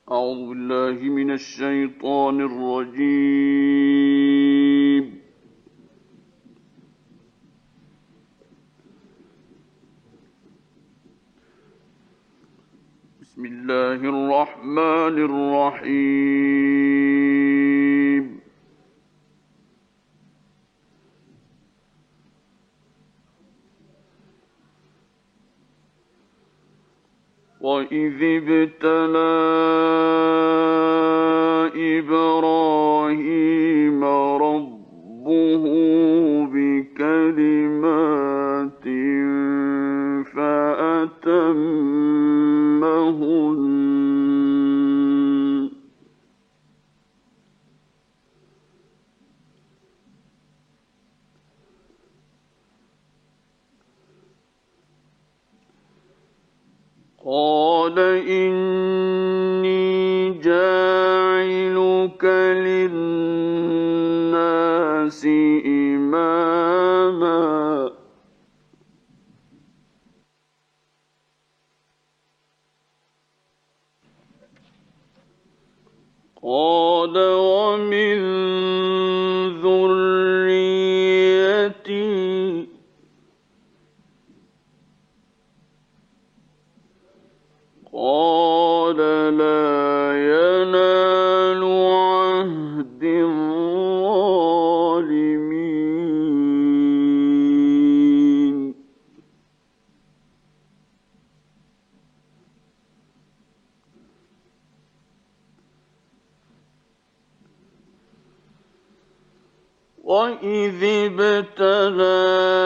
أعوذ بالله من الشيطان الرجيم. بسم الله الرحمن الرحيم. وإذ ابتلى إبراهيم ربه بكلمات فأتمهن قال إني جاعلك للناس إماما قال ومن ذريتي قال لا ينال عهد الظالمين وإذ ابتلى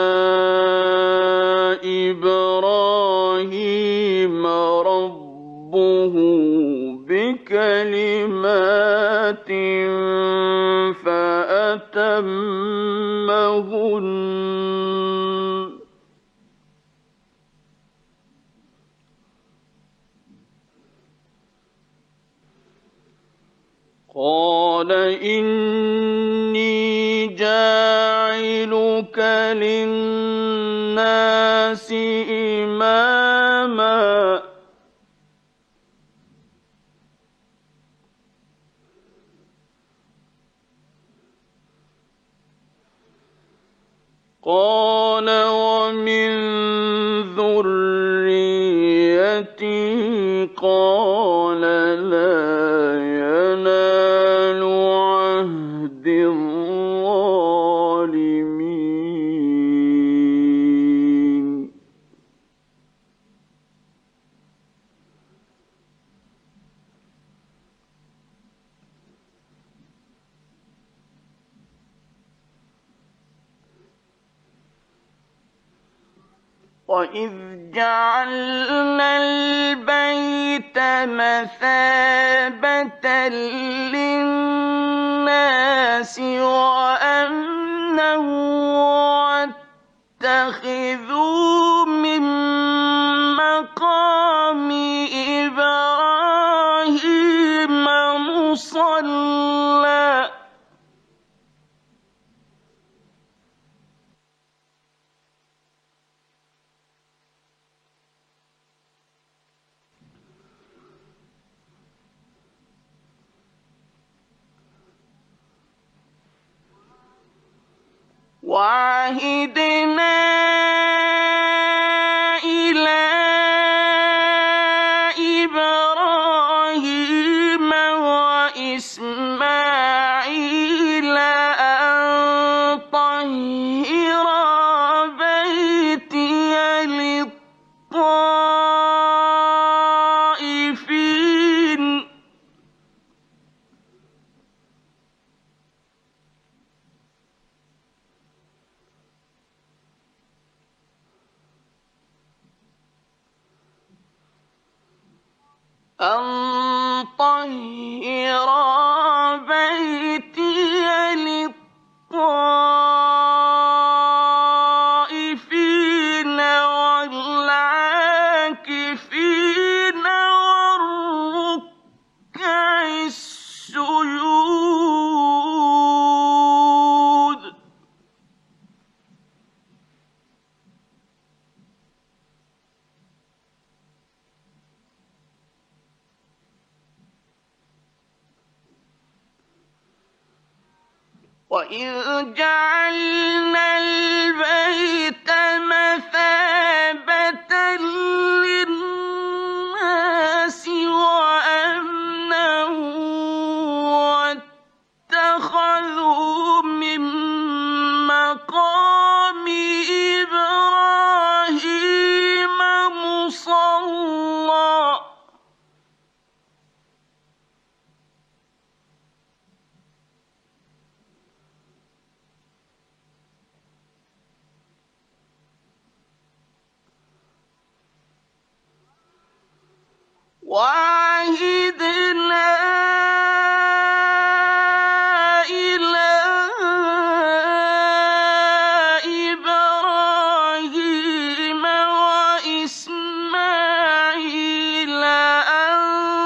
إبراهيم ربه بكلمات فأتمهن قال إني جاعلك للناس إماما قال ومن ذريتي قال لا ينال عهد الظالمين وإذ جعلنا البيت مثابة للناس وأمنا واتخذوا من مقام إبراهيم مصلى وعهدنا إلى إبراهيم وإسماعيل أن طهرا بيتي للطائفين أن طهر بيتي للطائفين والعاكفين والركع السجود وَإِذْ جَعَلْنَا الْبَيْتَ مَثَابَةً لِّلنَّاسِ وَأَمْنًا وَاتَّخَذُوا مِن مَّقَامِ إِبْرَاهِيمَ مُصَلًّى ۖ وَعَهِدْنَا إِلَىٰ إِبْرَاهِيمَ وَإِسْمَاعِيلَ أَن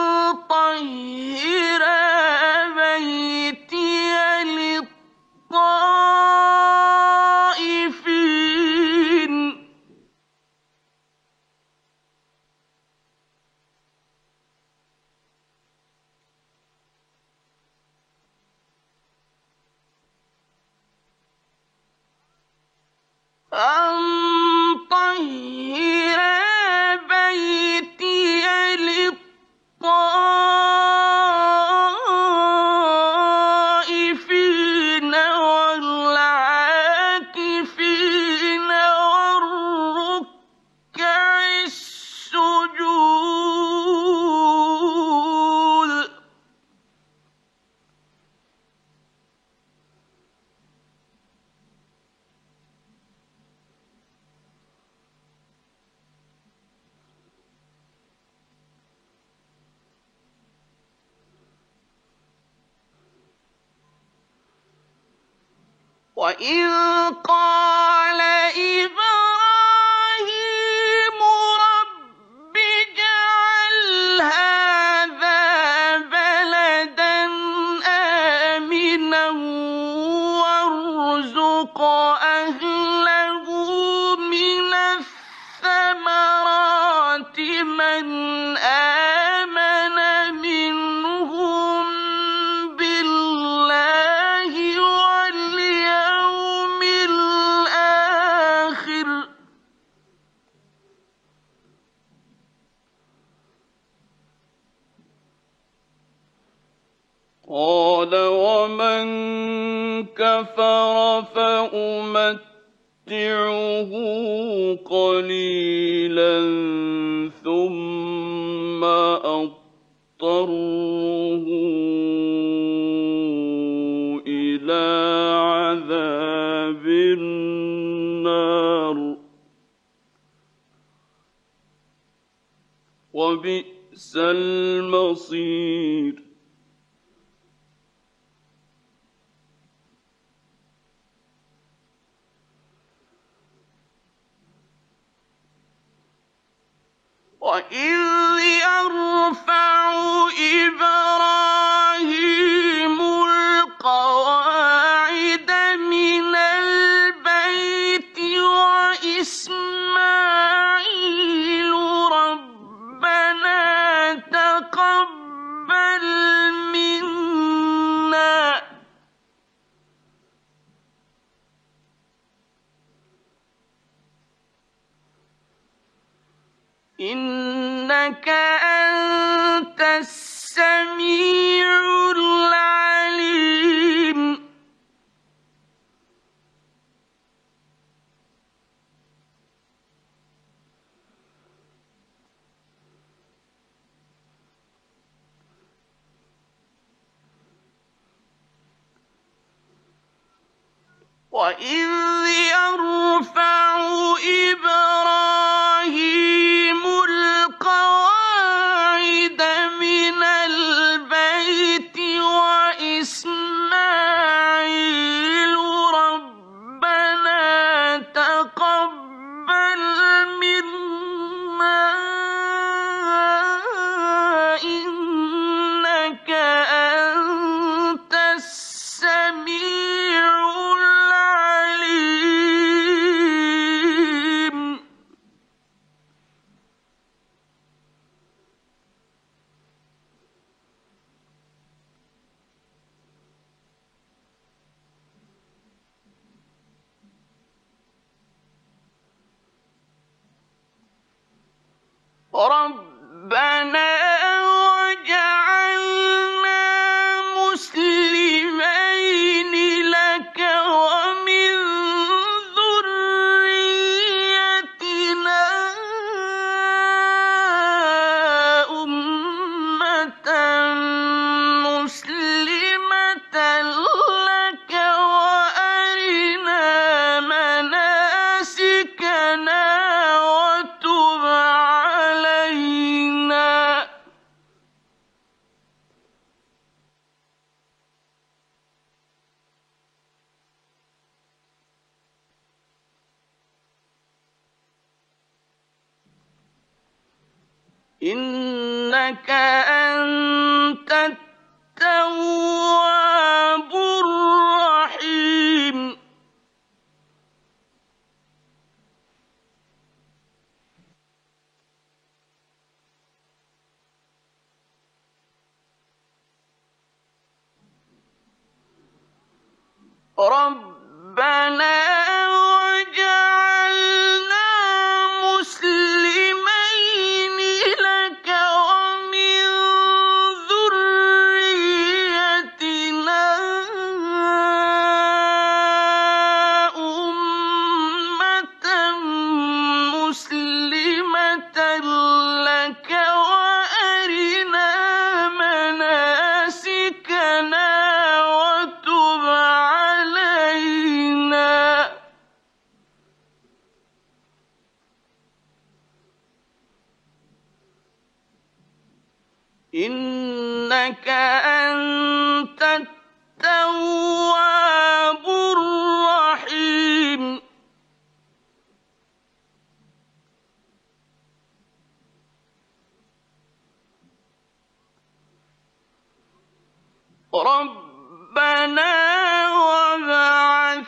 طَهِّرَا بَيْتِيَ لِلطَّائِفِينَ وَالْعَاكِفِينَ وَالرُّكَّعِ السُّجُودِ وَإِذْ قَالَ إِبْرَاهِيمُ رَبِّ اجْعَلْ هَٰذَا بَلَدًا آمِنًا وَارْزُقْ أَهْلَهُ مِنَ الثَّمَرَاتِ مَنْ آمَنَ مِنْهُم بِاللَّهِ وَالْيَوْمِ الْآخِرِ ۖ قَالَ وَمَن كَفَرَ فَأُمَتِّعُهُ قَلِيلًا ثُمَّ أَضْطَرُّهُ إِلَىٰ عَذَابِ النَّارِ ۖ وَبِئْسَ الْمَصِيرُ وَإِذْ يَرْفَعُ إِبْرَاهِيمُ الْقَوَاعِدَ مِنَ الْبَيْتِ وَإِسْمَاعِيلُ رَبَّنَا تَقَبَّلْ مِنَّا إِنَّكَ أَنتَ السَّمِيعُ الْعَلِيمُ وَإِذْ يَرْفَعُ إِبْرَاهِيمُ الْقَوَاعِدَ مِنَ الْبَيْتِ وَإِسْمَاعِيلُ رَبَّنَا تَقَبَّلْ مِنَّا إِنَّكَ أَنتَ السَّمِيعُ الْعَلِيمُ ربنا وجعلنا مسلمين لك ومن ذريتنا أمة مسلمة لك وأرنا مناسكنا وتب علينا إنك أنت التواب الرحيم ربنا وجعلنا مسلمين لك ومن ذريتنا أمة مسلمة لك وأرنا مناسكنا وتب علينا إنك أنت التواب الرحيم ربنا وابعث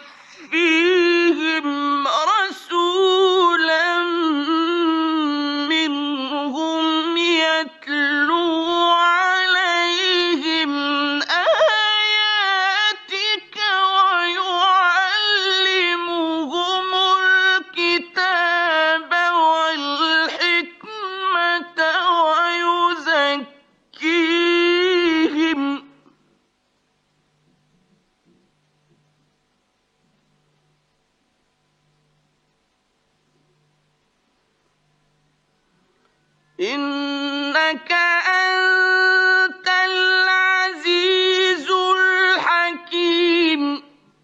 فيهم رسولا منهم يتلو عليهم آياتك ويعلمهم الكتاب والحكمة ويزكيهم إنك أنت العزيز الحكيم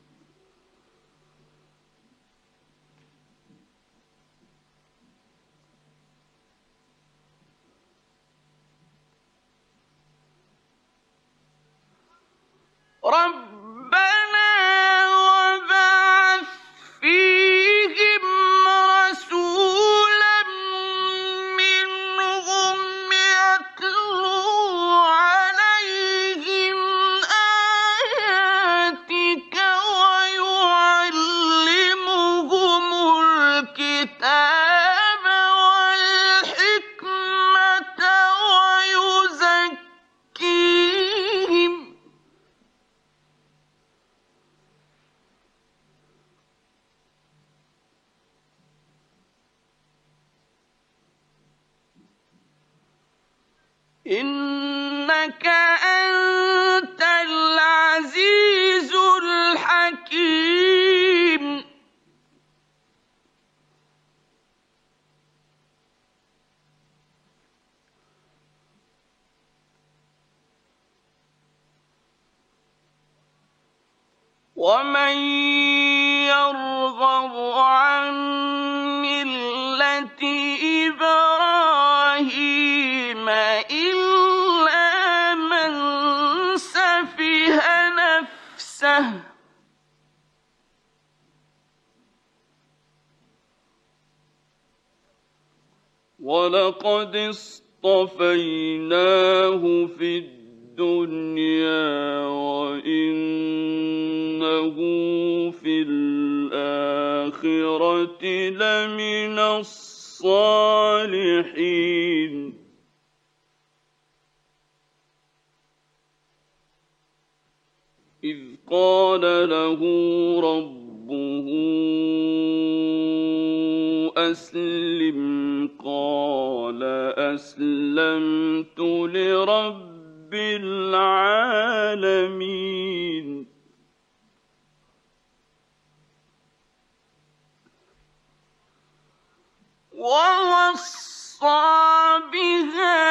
ربنا وابعث فيهم رسولا منهم يتلو عليهم آياتك ويعلمهم الكتاب والحكمة ويزكيهم إنك أنت العزيز الحكيم ومن يرغب عن ملة إبراهيم إلا من سفه نفسه ولقد اصطفيناه في الدنيا وإنه في الآخرة لمن الصالحين إذ قال له ربه أسلم قال أسلمت لرب العالمين ووصى بها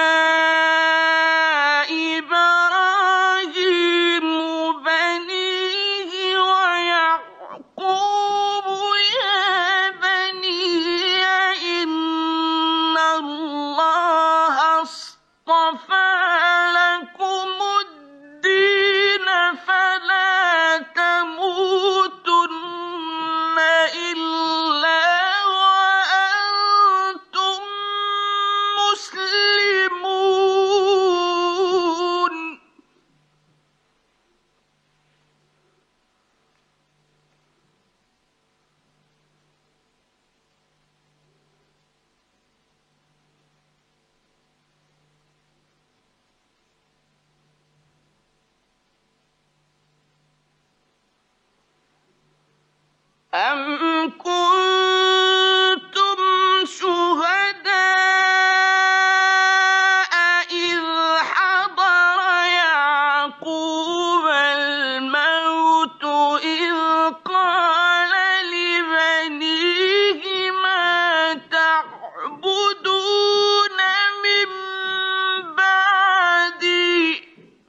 إبراهيم بنيه ويعقوب يا بني إن الله اصطفى لكم الدين فلا تموتن إلا وأنتم مسلمون أم كنتم شهداء إذ حضر يعقوب الموت إذ قال لبنيه ما تعبدون من بعدي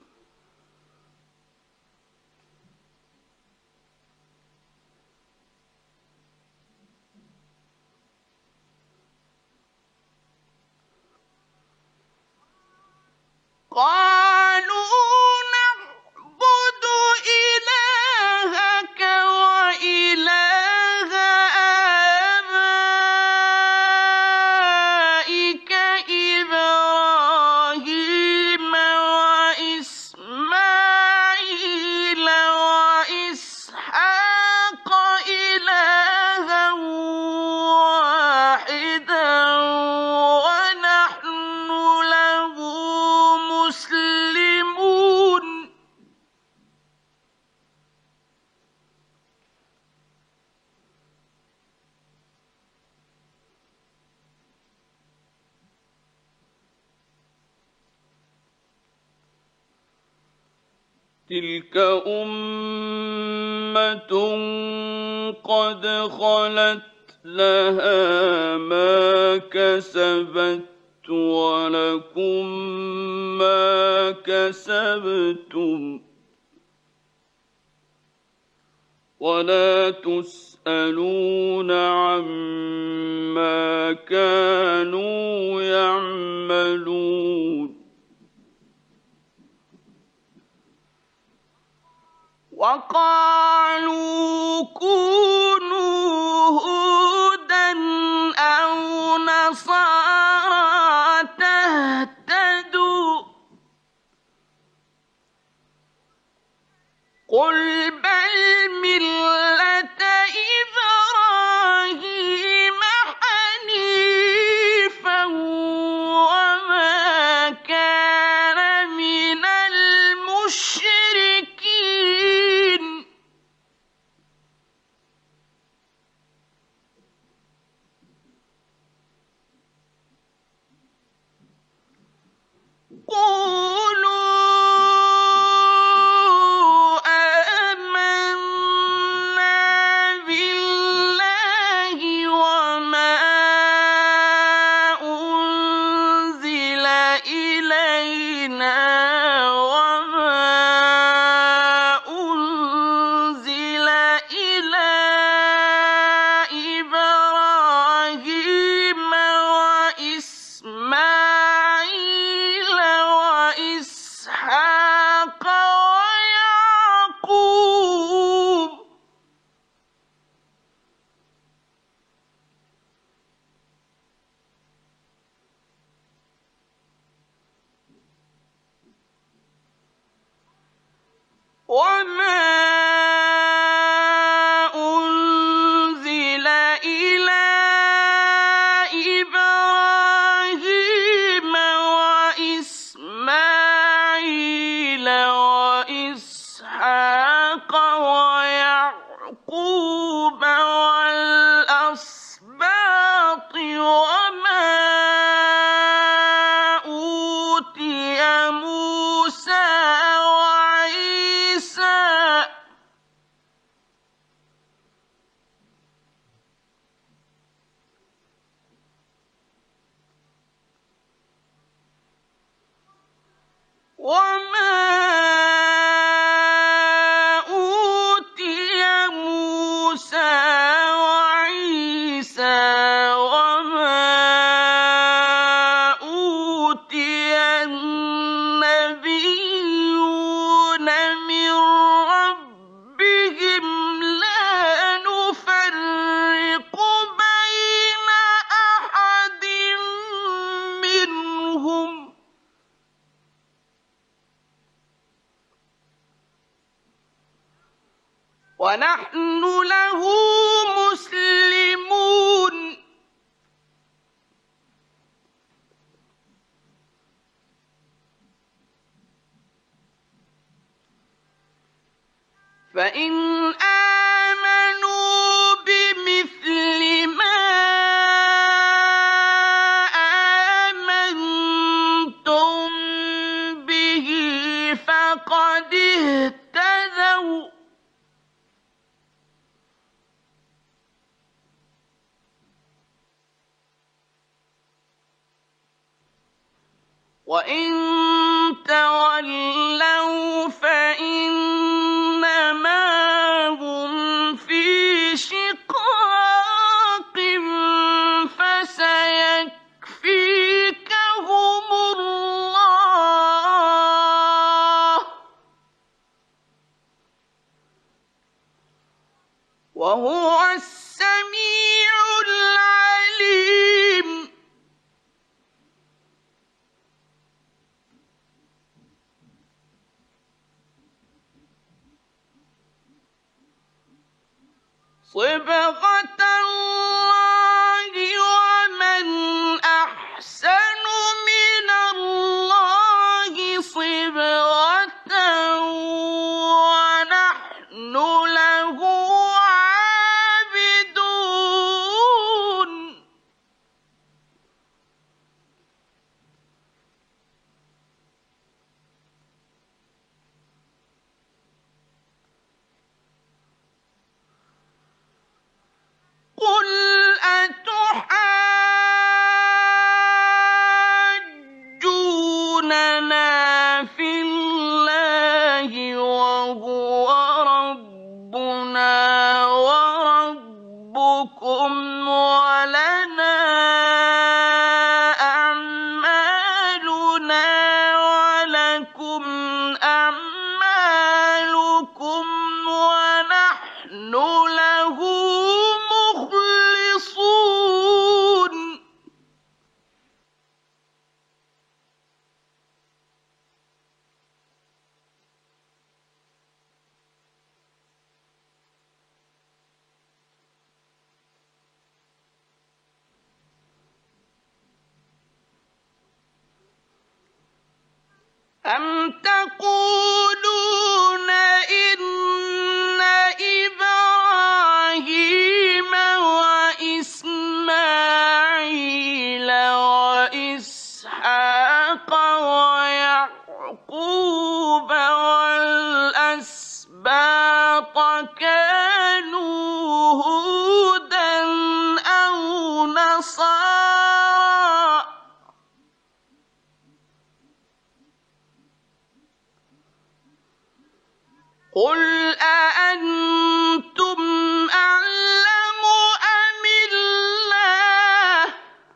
قالوا نعبد إلهك وإله آبائك إبراهيم وإسماعيل وإسحاق إلها واحدا ونحن له مسلمون تلك أمة قد خلت لها ما كسبت ولكم ما كسبتم ولا تسألون عما كانوا يعملون وقالوا كونوا هودا أو نصارى تهتدوا قل بل ملة إبراهيم حنيفا وما كان من المشركين قولوا وما أوتي موسى وعيسى وما أوتي النبيون من ربهم لا نفرق بين أحد منهم ونحن له مسلمون فإن آمنوا بمثل ما آمنتم به فقد اهتدوا وإن تولوا فإنما هم في شقاق فسيكفيكهم الله وهو السميع العليم صبغة الله ومن أحسن من الله صبغة ونحن له عابدون قل أتحاجوننا في الله وهو ربنا وربكم ولنا أعمالنا ولكم أعمالكم ونحن له مخلصون أم تقولون إن إبراهيم وإسماعيل وإسحاق ويعقوب والأسباط كانوا هودا أو نصارى قل أأنتم أعلم أم الله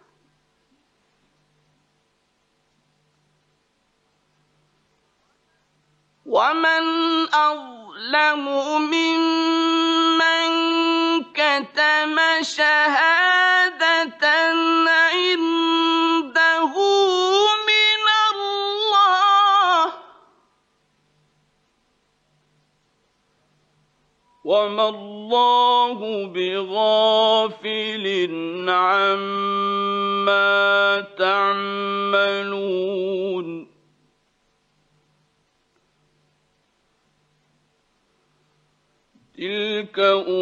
ومن أظلم ممن كتم شهادة عنده من الله وما الله بغافل عما تعملون تلك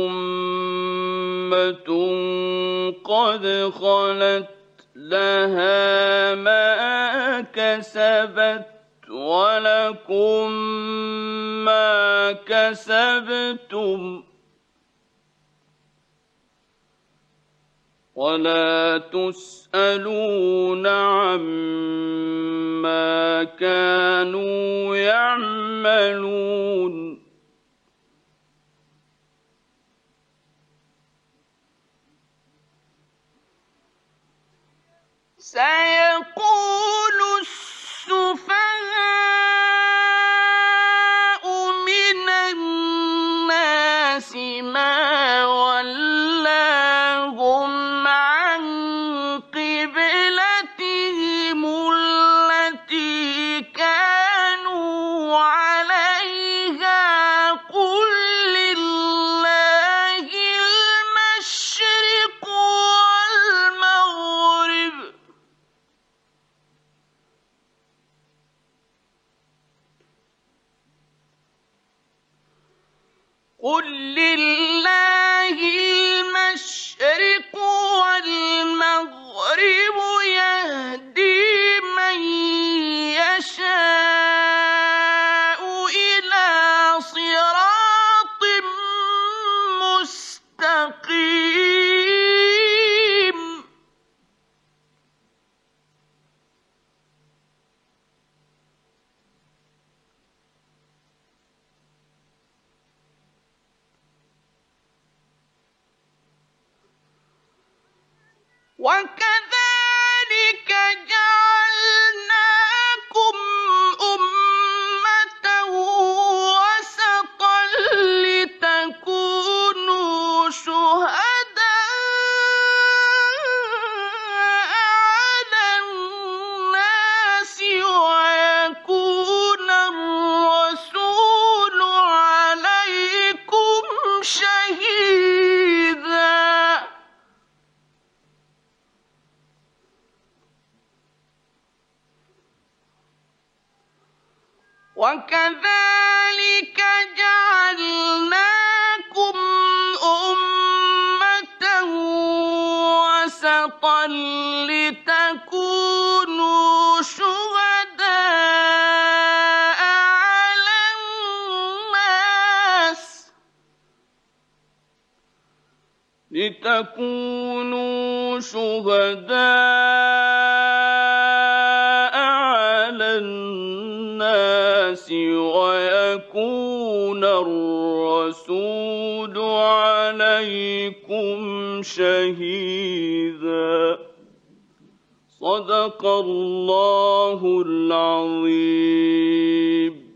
أمة قد خلت لها ما كسبت ولكم ما كسبتم ولا تسألون عما كانوا يعملون سيقول السفهاء من الناس ما ولاهم عن قبلتهم التي كانوا عليها قل لله المشرق والمغرب قل لله المشرق والمغرب يهدي من يشاء إلى صراط مستقيم وكذلك جعلناكم أمة وسطا لتكونوا شهداء على الناس ويكون الرسول عليكم شهيدا وكذلك جعلناكم أمة وسطا لتكونوا شهداء على الناس ويكون الرسول عليكم شهيدا صدق الله العظيم.